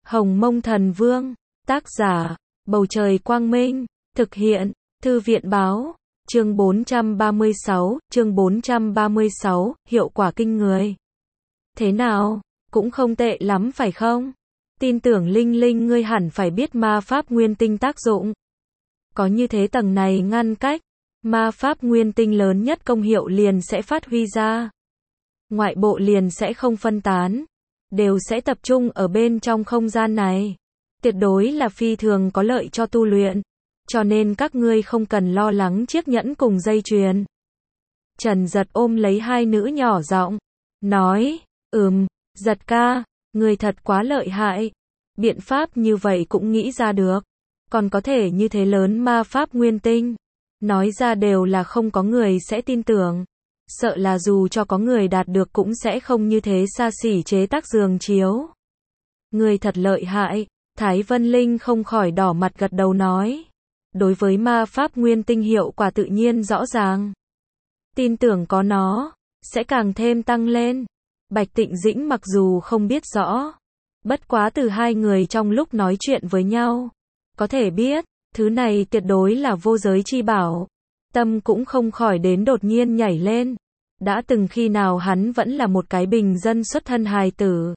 Hồng Mông Thần Vương, tác giả, Bầu Trời Quang Minh, thực hiện, Thư viện Báo, chương 436, hiệu quả kinh người. Thế nào, cũng không tệ lắm phải không? Tin tưởng Linh Linh ngươi hẳn phải biết ma pháp nguyên tinh tác dụng. Có như thế tầng này ngăn cách, ma pháp nguyên tinh lớn nhất công hiệu liền sẽ phát huy ra. Ngoại bộ liền sẽ không phân tán, đều sẽ tập trung ở bên trong không gian này. Tuyệt đối là phi thường có lợi cho tu luyện, cho nên các ngươi không cần lo lắng chiếc nhẫn cùng dây chuyền. Trần Giật ôm lấy hai nữ nhỏ giọng, nói, Giật ca, người thật quá lợi hại. Biện pháp như vậy cũng nghĩ ra được, còn có thể như thế lớn ma pháp nguyên tinh. Nói ra đều là không có người sẽ tin tưởng. Sợ là dù cho có người đạt được cũng sẽ không như thế xa xỉ chế tác giường chiếu. Người thật lợi hại, Thái Vân Linh không khỏi đỏ mặt gật đầu nói. Đối với ma pháp nguyên tinh hiệu quả tự nhiên rõ ràng. Tin tưởng có nó, sẽ càng thêm tăng lên. Bạch Tịnh Dĩnh mặc dù không biết rõ, bất quá từ hai người trong lúc nói chuyện với nhau, có thể biết, thứ này tuyệt đối là vô giới chi bảo. Tâm cũng không khỏi đến đột nhiên nhảy lên. Đã từng khi nào hắn vẫn là một cái bình dân xuất thân hài tử,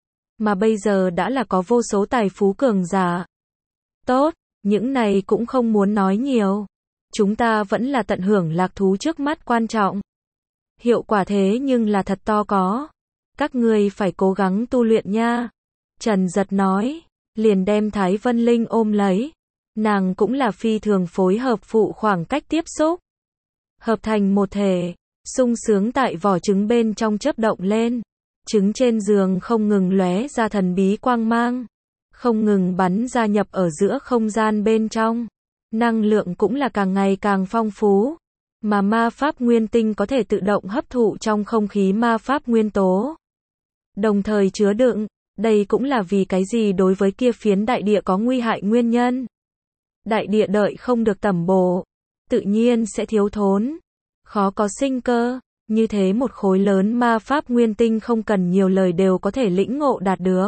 mà bây giờ đã là có vô số tài phú cường giả. Tốt, những này cũng không muốn nói nhiều. Chúng ta vẫn là tận hưởng lạc thú trước mắt quan trọng. Hiệu quả thế nhưng là thật to có. Các ngươi phải cố gắng tu luyện nha. Trần Giật nói, liền đem Thái Vân Linh ôm lấy. Nàng cũng là phi thường phối hợp phụ khoảng cách tiếp xúc. Hợp thành một thể, sung sướng tại vỏ trứng bên trong chớp động lên. Trứng trên giường không ngừng lóe ra thần bí quang mang, không ngừng bắn ra nhập ở giữa không gian bên trong. Năng lượng cũng là càng ngày càng phong phú, mà ma pháp nguyên tinh có thể tự động hấp thụ trong không khí ma pháp nguyên tố, đồng thời chứa đựng. Đây cũng là vì cái gì đối với kia phiến đại địa có nguy hại nguyên nhân. Đại địa đợi không được tẩm bổ, tự nhiên sẽ thiếu thốn, khó có sinh cơ. Như thế một khối lớn ma pháp nguyên tinh không cần nhiều lời đều có thể lĩnh ngộ đạt được.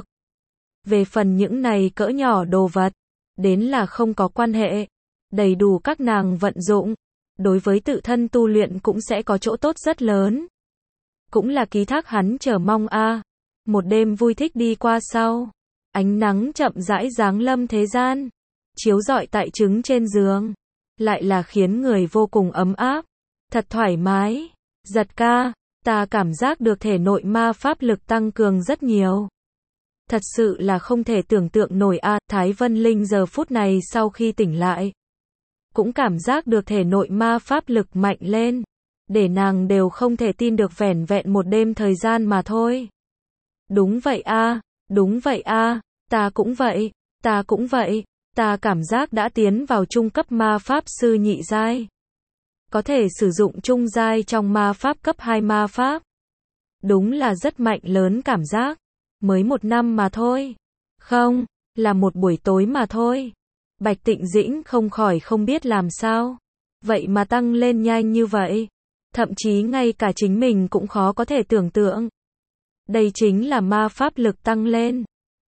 Về phần những này cỡ nhỏ đồ vật, đến là không có quan hệ, đầy đủ các nàng vận dụng, đối với tự thân tu luyện cũng sẽ có chỗ tốt rất lớn. Cũng là ký thác hắn chờ mong a. Một đêm vui thích đi qua sau, ánh nắng chậm rãi giáng lâm thế gian, chiếu rọi tại trứng trên giường, lại là khiến người vô cùng ấm áp, thật thoải mái. Giật ca, ta cảm giác được thể nội ma pháp lực tăng cường rất nhiều. Thật sự là không thể tưởng tượng nổi a. Thái Vân Linh giờ phút này sau khi tỉnh lại, cũng cảm giác được thể nội ma pháp lực mạnh lên, để nàng đều không thể tin được vẻn vẹn một đêm thời gian mà thôi. Đúng vậy a, đúng vậy a, ta cũng vậy, ta cũng vậy, ta cảm giác đã tiến vào trung cấp ma pháp sư nhị giai. Có thể sử dụng trung giai trong ma pháp cấp 2 ma pháp. Đúng là rất mạnh lớn cảm giác. Mới một năm mà thôi. Không, là một buổi tối mà thôi. Bạch Tịnh Dĩnh không khỏi không biết làm sao. Vậy mà tăng lên nhanh như vậy. Thậm chí ngay cả chính mình cũng khó có thể tưởng tượng. Đây chính là ma pháp lực tăng lên.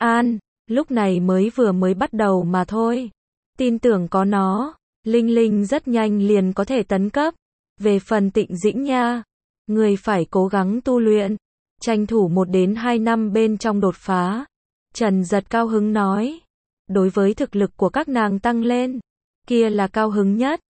Lúc này mới bắt đầu mà thôi. Tin tưởng có nó, Linh Linh rất nhanh liền có thể tấn cấp. Về phần Tịnh Dĩnh nha, người phải cố gắng tu luyện, tranh thủ 1 đến 2 năm bên trong đột phá. Trần Giật cao hứng nói, đối với thực lực của các nàng tăng lên, kia là cao hứng nhất.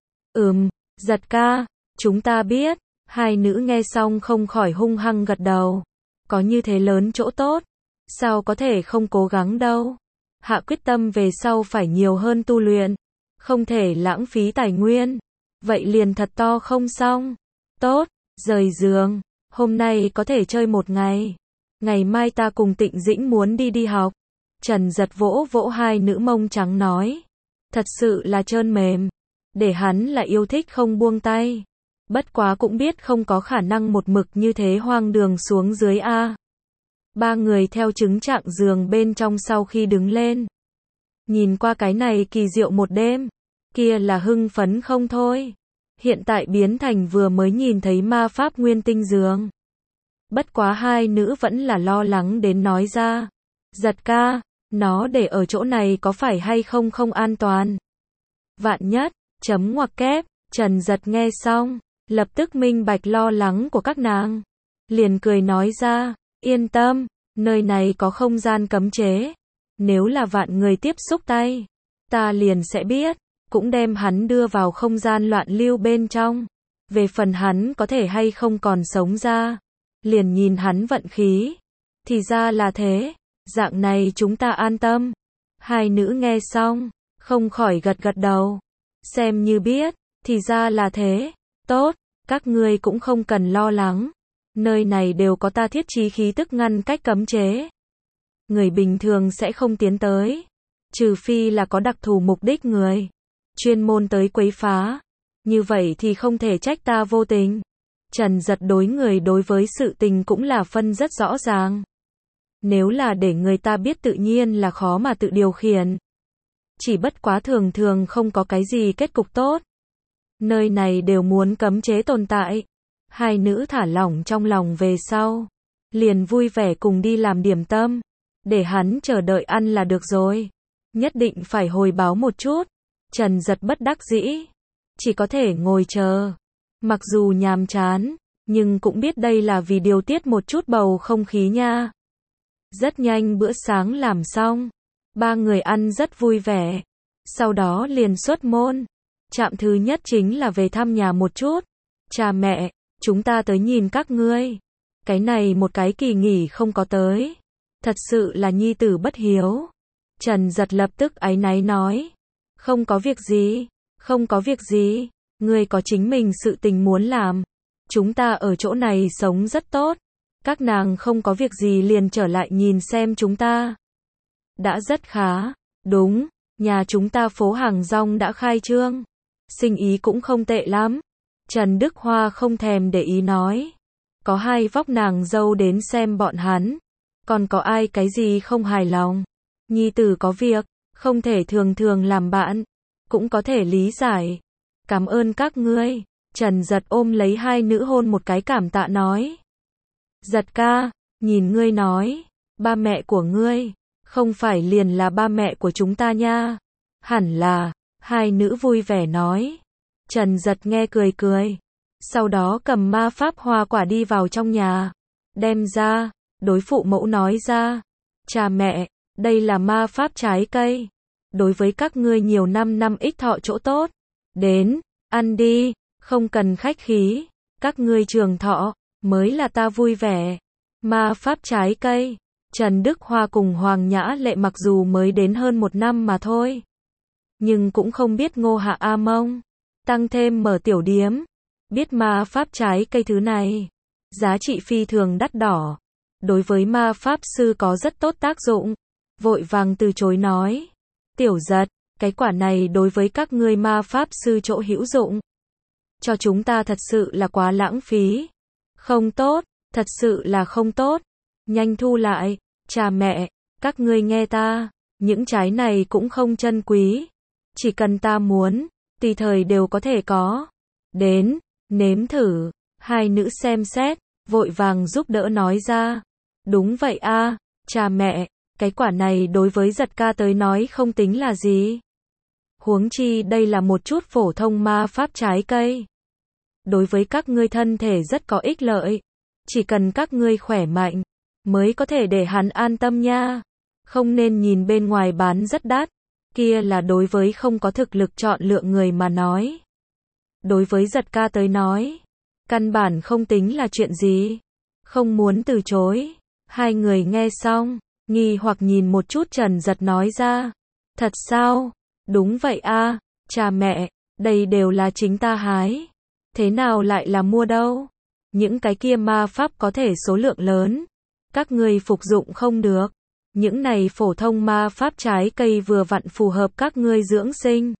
Giật ca, chúng ta biết. Hai nữ nghe xong không khỏi hung hăng gật đầu. Có như thế lớn chỗ tốt, sao có thể không cố gắng đâu. Hạ quyết tâm về sau phải nhiều hơn tu luyện, không thể lãng phí tài nguyên. Vậy liền thật to không xong. Tốt, rời giường, hôm nay có thể chơi một ngày. Ngày mai ta cùng Tịnh Dĩnh muốn đi học. Trần Giật vỗ vỗ hai nữ mông trắng nói. Thật sự là trơn mềm, để hắn là yêu thích không buông tay. Bất quá cũng biết không có khả năng một mực như thế hoang đường xuống dưới a. Ba người theo chứng trạng giường bên trong sau khi đứng lên, nhìn qua cái này kỳ diệu một đêm, kia là hưng phấn không thôi. Hiện tại biến thành vừa mới nhìn thấy ma pháp nguyên tinh giường. Bất quá hai nữ vẫn là lo lắng đến nói ra. Giật ca, Nó để ở chỗ này có phải hay không không an toàn. Vạn nhất, chấm ngoặc kép, Trần Giật nghe xong, lập tức minh bạch lo lắng của các nàng. Liền cười nói ra, yên tâm, nơi này có không gian cấm chế. Nếu là vạn người tiếp xúc tay, ta liền sẽ biết, cũng đem hắn đưa vào không gian loạn lưu bên trong. Về phần hắn có thể hay không còn sống ra, liền nhìn hắn vận khí. Thì ra là thế, dạng này chúng ta an tâm. Hai nữ nghe xong, không khỏi gật gật đầu. Xem như biết, thì ra là thế, tốt, các ngươi cũng không cần lo lắng. Nơi này đều có ta thiết trí khí tức ngăn cách cấm chế. Người bình thường sẽ không tiến tới, trừ phi là có đặc thù mục đích người, chuyên môn tới quấy phá. Như vậy thì không thể trách ta vô tình. Trần Giật đối người đối với sự tình cũng là phân rất rõ ràng. Nếu là để người ta biết tự nhiên là khó mà tự điều khiển. Chỉ bất quá thường thường không có cái gì kết cục tốt. Nơi này đều muốn cấm chế tồn tại. Hai nữ thả lỏng trong lòng về sau, liền vui vẻ cùng đi làm điểm tâm. Để hắn chờ đợi ăn là được rồi. Nhất định phải hồi báo một chút. Trần Giật bất đắc dĩ, chỉ có thể ngồi chờ. Mặc dù nhàm chán, nhưng cũng biết đây là vì điều tiết một chút bầu không khí nha. Rất nhanh bữa sáng làm xong, ba người ăn rất vui vẻ. Sau đó liền xuất môn. Trạm thứ nhất chính là về thăm nhà một chút. Cha mẹ, chúng ta tới nhìn các ngươi. Cái này một cái kỳ nghỉ không có tới. Thật sự là nhi tử bất hiếu. Trần Giật lập tức áy náy nói. Không có việc gì, không có việc gì. Ngươi có chính mình sự tình muốn làm. Chúng ta ở chỗ này sống rất tốt. Các nàng không có việc gì liền trở lại nhìn xem chúng ta. Đã rất khá. Đúng, nhà chúng ta phố hàng rong đã khai trương. Sinh ý cũng không tệ lắm. Trần Đức Hoa không thèm để ý nói. Có hai vóc nàng dâu đến xem bọn hắn. Còn có ai cái gì không hài lòng. Nhi tử có việc, không thể thường thường làm bạn. Cũng có thể lý giải. Cảm ơn các ngươi. Trần Giật ôm lấy hai nữ hôn một cái cảm tạ nói. Giật ca, nhìn ngươi nói. Ba mẹ của ngươi, không phải liền là ba mẹ của chúng ta nha. Hẳn là, hai nữ vui vẻ nói. Trần Giật nghe cười cười. Sau đó cầm ma pháp hoa quả đi vào trong nhà. Đem ra, đối phụ mẫu nói ra. Cha mẹ, đây là ma pháp trái cây. Đối với các ngươi nhiều năm ích thọ chỗ tốt. Đến, ăn đi, không cần khách khí. Các ngươi trường thọ, mới là ta vui vẻ. Ma pháp trái cây. Trần Đức Hoa cùng Hoàng Nhã Lệ mặc dù mới đến hơn 1 năm mà thôi. Nhưng cũng không biết Ngô Hạ A Mông. Tăng thêm mở tiểu điếm. Biết ma pháp trái cây thứ này. Giá trị phi thường đắt đỏ. Đối với ma pháp sư có rất tốt tác dụng. Vội vàng từ chối nói. Tiểu Giật, cái quả này đối với các ngươi ma pháp sư chỗ hữu dụng. Cho chúng ta thật sự là quá lãng phí. Không tốt, thật sự là không tốt. Nhanh thu lại, cha mẹ, các ngươi nghe ta. Những trái này cũng không chân quý. Chỉ cần ta muốn, tùy thời đều có thể có. Đến, nếm thử. Hai nữ xem xét, vội vàng giúp đỡ nói ra. Đúng vậy a, cha mẹ, cái quả này đối với Giật ca tới nói không tính là gì. Huống chi đây là một chút phổ thông ma pháp trái cây. Đối với các ngươi thân thể rất có ích lợi. Chỉ cần các ngươi khỏe mạnh, mới có thể để hắn an tâm nha. Không nên nhìn bên ngoài bán rất đắt. Kia là đối với không có thực lực chọn lựa người mà nói. Đối với Giật ca tới nói, căn bản không tính là chuyện gì. Không muốn từ chối. Hai người nghe xong, nghi hoặc nhìn một chút Trần Giật nói ra. Thật sao? Đúng vậy a, cha mẹ, đây đều là chính ta hái. Thế nào lại là mua đâu? Những cái kia ma pháp có thể số lượng lớn. Các ngươi phục dụng không được. Những này phổ thông ma pháp trái cây vừa vặn phù hợp các ngươi dưỡng sinh.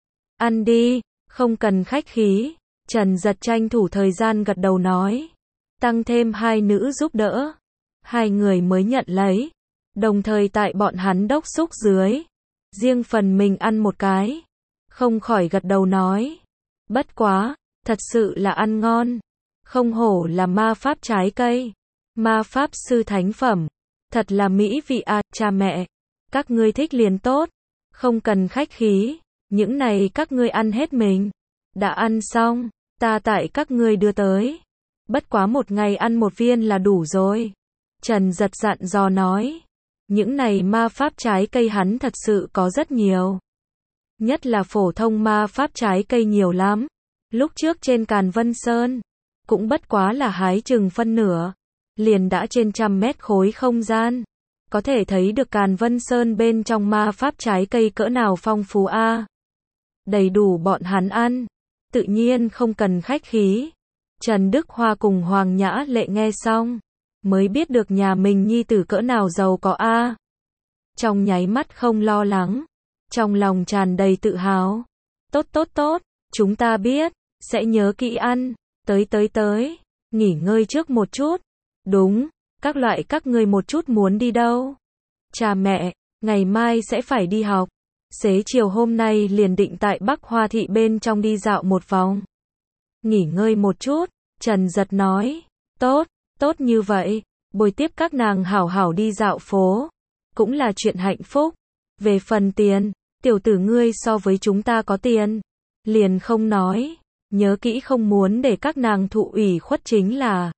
Ăn đi, không cần khách khí. Trần Giật tranh thủ thời gian gật đầu nói. Tăng thêm hai nữ giúp đỡ. Hai người mới nhận lấy. Đồng thời tại bọn hắn đốc xúc dưới. Riêng phần mình ăn một cái. Không khỏi gật đầu nói. Bất quá, thật sự là ăn ngon. Không hổ là ma pháp trái cây. Ma pháp sư thánh phẩm. Thật là mỹ vị à, cha mẹ. Các ngươi thích liền tốt, không cần khách khí, những này các ngươi ăn hết mình. Đã ăn xong, ta tại các ngươi đưa tới. Bất quá một ngày ăn một viên là đủ rồi. Trần Giật dặn dò nói. Những này ma pháp trái cây hắn thật sự có rất nhiều. Nhất là phổ thông ma pháp trái cây nhiều lắm. Lúc trước trên Càn Vân Sơn, cũng bất quá là hái chừng phân nửa, liền đã trên 100 mét khối không gian. Có thể thấy được Càn Vân Sơn bên trong ma pháp trái cây cỡ nào phong phú a. Đầy đủ bọn hắn ăn, tự nhiên không cần khách khí. Trần Đức Hoa cùng Hoàng Nhã Lệ nghe xong, mới biết được nhà mình nhi tử cỡ nào giàu có a. Trong nháy mắt không lo lắng, trong lòng tràn đầy tự hào. Tốt tốt tốt, chúng ta biết, sẽ nhớ kỹ ăn, tới, nghỉ ngơi trước một chút. Đúng, các loại các ngươi một chút muốn đi đâu? Cha mẹ, ngày mai sẽ phải đi học. Xế chiều hôm nay liền định tại Bắc Hoa Thị bên trong đi dạo một vòng. Nghỉ ngơi một chút, Trần Giật nói. Tốt, tốt như vậy, bồi tiếp các nàng hảo hảo đi dạo phố. Cũng là chuyện hạnh phúc. Về phần tiền, tiểu tử ngươi so với chúng ta có tiền. Liền không nói, nhớ kỹ không muốn để các nàng thụ ủy khuất chính là.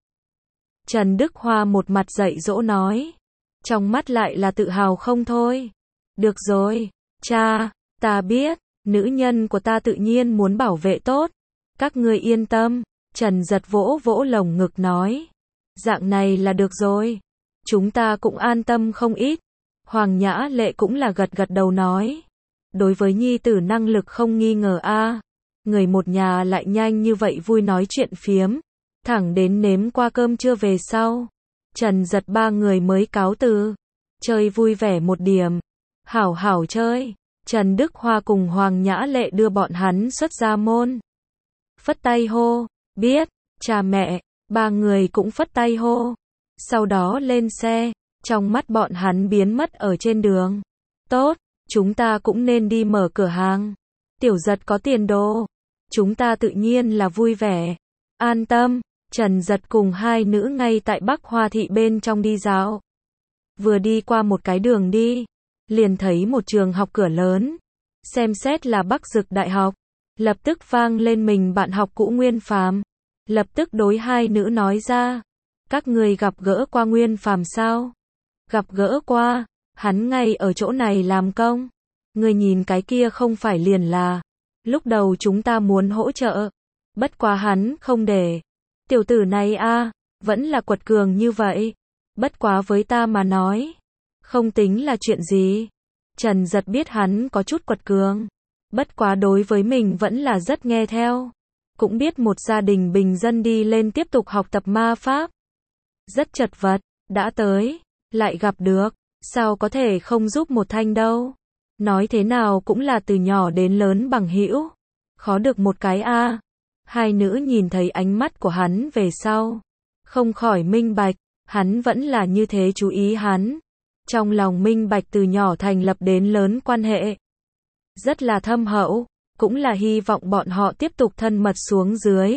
Trần Đức Hoa một mặt dạy dỗ nói. Trong mắt lại là tự hào không thôi. Được rồi, cha, ta biết, nữ nhân của ta tự nhiên muốn bảo vệ tốt. Các ngươi yên tâm, Trần Giật vỗ vỗ lồng ngực nói. Dạng này là được rồi. Chúng ta cũng an tâm không ít. Hoàng Nhã Lệ cũng là gật gật đầu nói. Đối với nhi tử năng lực không nghi ngờ a. Người một nhà lại nhanh như vậy vui nói chuyện phiếm. Thẳng đến nếm qua cơm trưa về sau. Trần Giật ba người mới cáo từ. Chơi vui vẻ một điểm. Hảo hảo chơi. Trần Đức Hoa cùng Hoàng Nhã Lệ đưa bọn hắn xuất ra môn. Phất tay hô. Biết, cha mẹ. Ba người cũng phất tay hô. Sau đó lên xe. Trong mắt bọn hắn biến mất ở trên đường. Tốt, chúng ta cũng nên đi mở cửa hàng. Tiểu Giật có tiền đồ. Chúng ta tự nhiên là vui vẻ. An tâm. Trần Giật cùng hai nữ ngay tại Bắc Hoa Thị bên trong đi dạo. Vừa đi qua một cái đường đi, liền thấy một trường học cửa lớn. Xem xét là Bắc Dực Đại học. Lập tức vang lên mình bạn học cũ Nguyên Phàm. Lập tức đối hai nữ nói ra. Các người gặp gỡ qua Nguyên Phàm sao? Gặp gỡ qua, hắn ngay ở chỗ này làm công. Người nhìn cái kia không phải liền là. Lúc đầu chúng ta muốn hỗ trợ. Bất quá hắn không để. Tiểu tử này a, vẫn là quật cường như vậy. Bất quá với ta mà nói, không tính là chuyện gì. Trần Giật biết hắn có chút quật cường. Bất quá đối với mình vẫn là rất nghe theo. Cũng biết một gia đình bình dân đi lên tiếp tục học tập ma pháp. Rất chật vật, đã tới, lại gặp được, sao có thể không giúp một thanh đâu. Nói thế nào cũng là từ nhỏ đến lớn bằng hữu. Khó được một cái a. Hai nữ nhìn thấy ánh mắt của hắn về sau. Không khỏi minh bạch, hắn vẫn là như thế chú ý hắn. Trong lòng minh bạch từ nhỏ thành lập đến lớn quan hệ. Rất là thâm hậu, cũng là hy vọng bọn họ tiếp tục thân mật xuống dưới.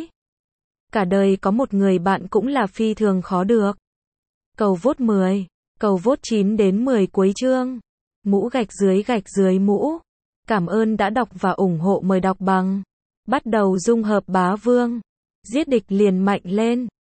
Cả đời có một người bạn cũng là phi thường khó được. Cầu vote 10, cầu vote 9 đến 10 cuối chương. Mũ gạch dưới mũ. Cảm ơn đã đọc và ủng hộ, mời đọc bằng. Bắt đầu dung hợp bá vương. Giết địch liền mạnh lên.